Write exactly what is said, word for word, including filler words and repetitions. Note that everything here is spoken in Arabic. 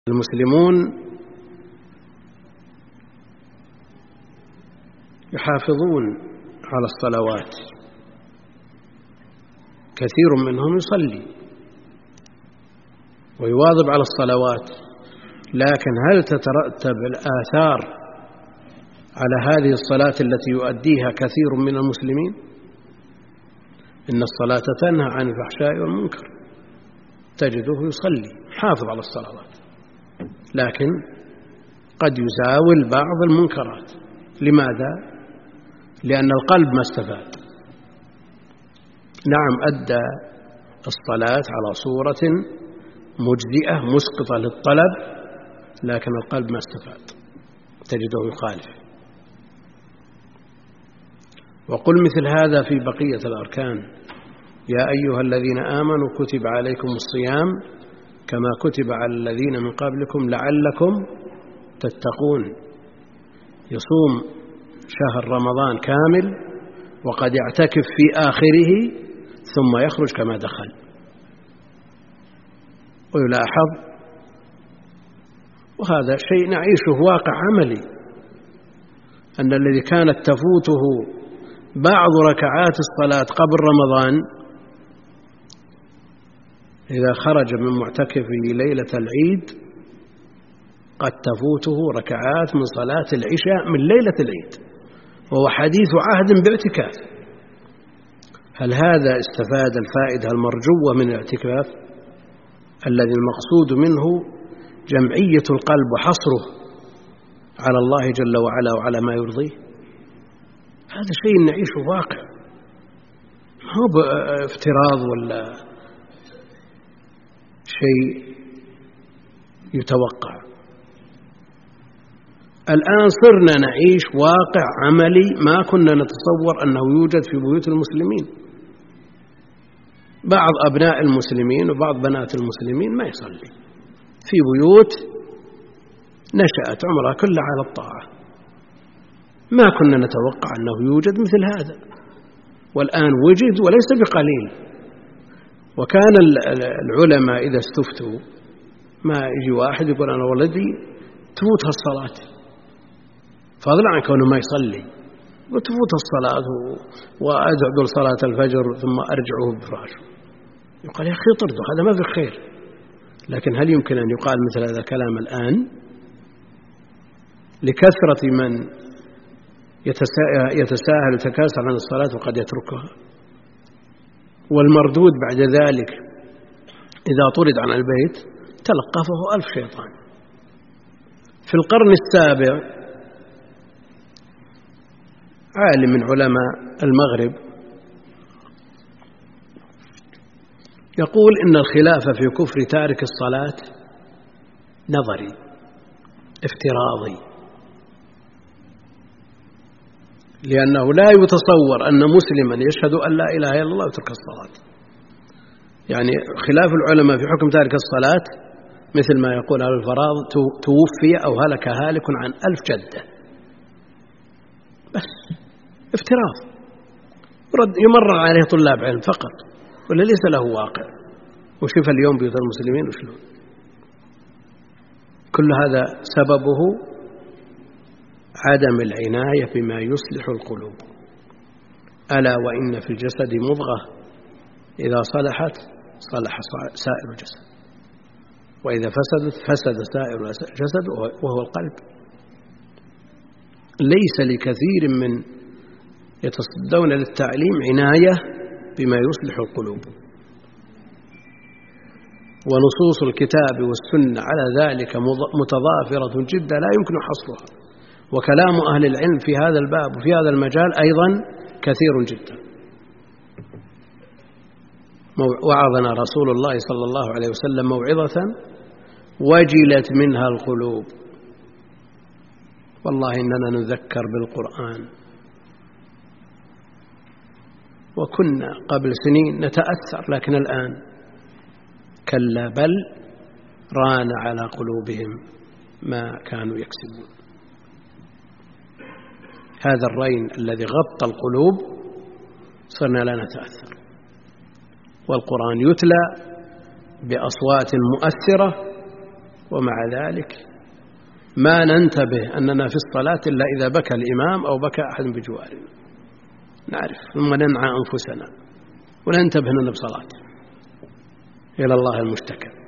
المسلمون يحافظون على الصلوات، كثير منهم يصلي ويواظب على الصلوات، لكن هل تترتب الآثار على هذه الصلاة التي يؤديها كثير من المسلمين؟ إن الصلاة تنهى عن الفحشاء والمنكر، تجده يصلي حافظ على الصلوات، لكن قد يزاول بعض المنكرات. لماذا؟ لأن القلب ما استفاد. نعم، أدى الصلاة على صورة مجزئة مسقطة للطلب، لكن القلب ما استفاد، تجده يخالف. وقل مثل هذا في بقية الأركان: يا أيها الذين آمنوا كتب عليكم الصيام كما كتب على الذين من قبلكم لعلكم تتقون. يصوم شهر رمضان كامل وقد يعتكف في آخره ثم يخرج كما دخل. ويلاحظ، وهذا شيء نعيشه واقع عملي، أن الذي كانت تفوته بعض ركعات الصلاة قبل رمضان إذا خرج من معتكفه ليلة العيد قد تفوته ركعات من صلاة العشاء من ليلة العيد، وهو حديث عهد باعتكاف. هل هذا استفاد الفائدة المرجوة من الاعتكاف الذي المقصود منه جمعية القلب وحصره على الله جل وعلا وعلى ما يرضيه؟ هذا شيء نعيشه واقع، ما هو بافتراض ولا شيء يتوقع. الآن صرنا نعيش واقع عملي ما كنا نتصور أنه يوجد في بيوت المسلمين. بعض أبناء المسلمين وبعض بنات المسلمين ما يصلي في بيوت نشأت عمرها كلها على الطاعة. ما كنا نتوقع أنه يوجد مثل هذا، والآن وجد وليس بقليل. وكان العلماء إذا استفتوا ما يجي واحد يقول أنا ولدي تفوتها الصلاة، فضلا عن كونه ما يصلي، وتفوت الصلاة وأدعو صلاة الفجر ثم أرجعه بفراشه، يقال يا أخي طرده، هذا ما في خير. لكن هل يمكن أن يقال مثل هذا الكلام الآن لكثرة من يتساهل ويتكاسل عن الصلاة وقد يتركها؟ والمردود بعد ذلك إذا طرد عن البيت تلقفه ألف شيطان. في القرن السابع عالم من علماء المغرب يقول إن الخلاف في كفر تارك الصلاة نظري افتراضي، لأنه لا يتصور أن مسلما يشهد أن لا إله إلا الله ويترك الصلاة. يعني خلاف العلماء في حكم تارك الصلاة مثل ما يقول أهل الفراض توفي أو هلك هالك عن ألف جدة، بس افتراض يمرر عليه طلاب علم فقط، ولا ليس له واقع. وشوف اليوم بيوت المسلمين وشلون. كل هذا سببه عدم العناية بما يصلح القلوب. ألا وإن في الجسد مضغة إذا صلحت صلح سائر الجسد، وإذا فسدت فسد سائر الجسد وهو القلب. ليس لكثير من يتصدون للتعليم عناية بما يصلح القلوب. ونصوص الكتاب والسنة على ذلك متضافرة جدا لا يمكن حصرها، وكلام أهل العلم في هذا الباب وفي هذا المجال أيضا كثير جدا. وعظنا رسول الله صلى الله عليه وسلم موعظة وجلت منها القلوب. والله إننا نذكر بالقرآن وكنا قبل سنين نتأثر، لكن الآن كلا بل ران على قلوبهم ما كانوا يكسبون. هذا الرين الذي غطى القلوب صرنا لا نتأثر. والقرآن يتلى بأصوات مؤثرة ومع ذلك ما ننتبه أننا في الصلاة إلا إذا بكى الإمام أو بكى أحد بجوارنا، نعرف ثم ننعى أنفسنا وننتبه أننا بصلاة. إلى الله المشتكى.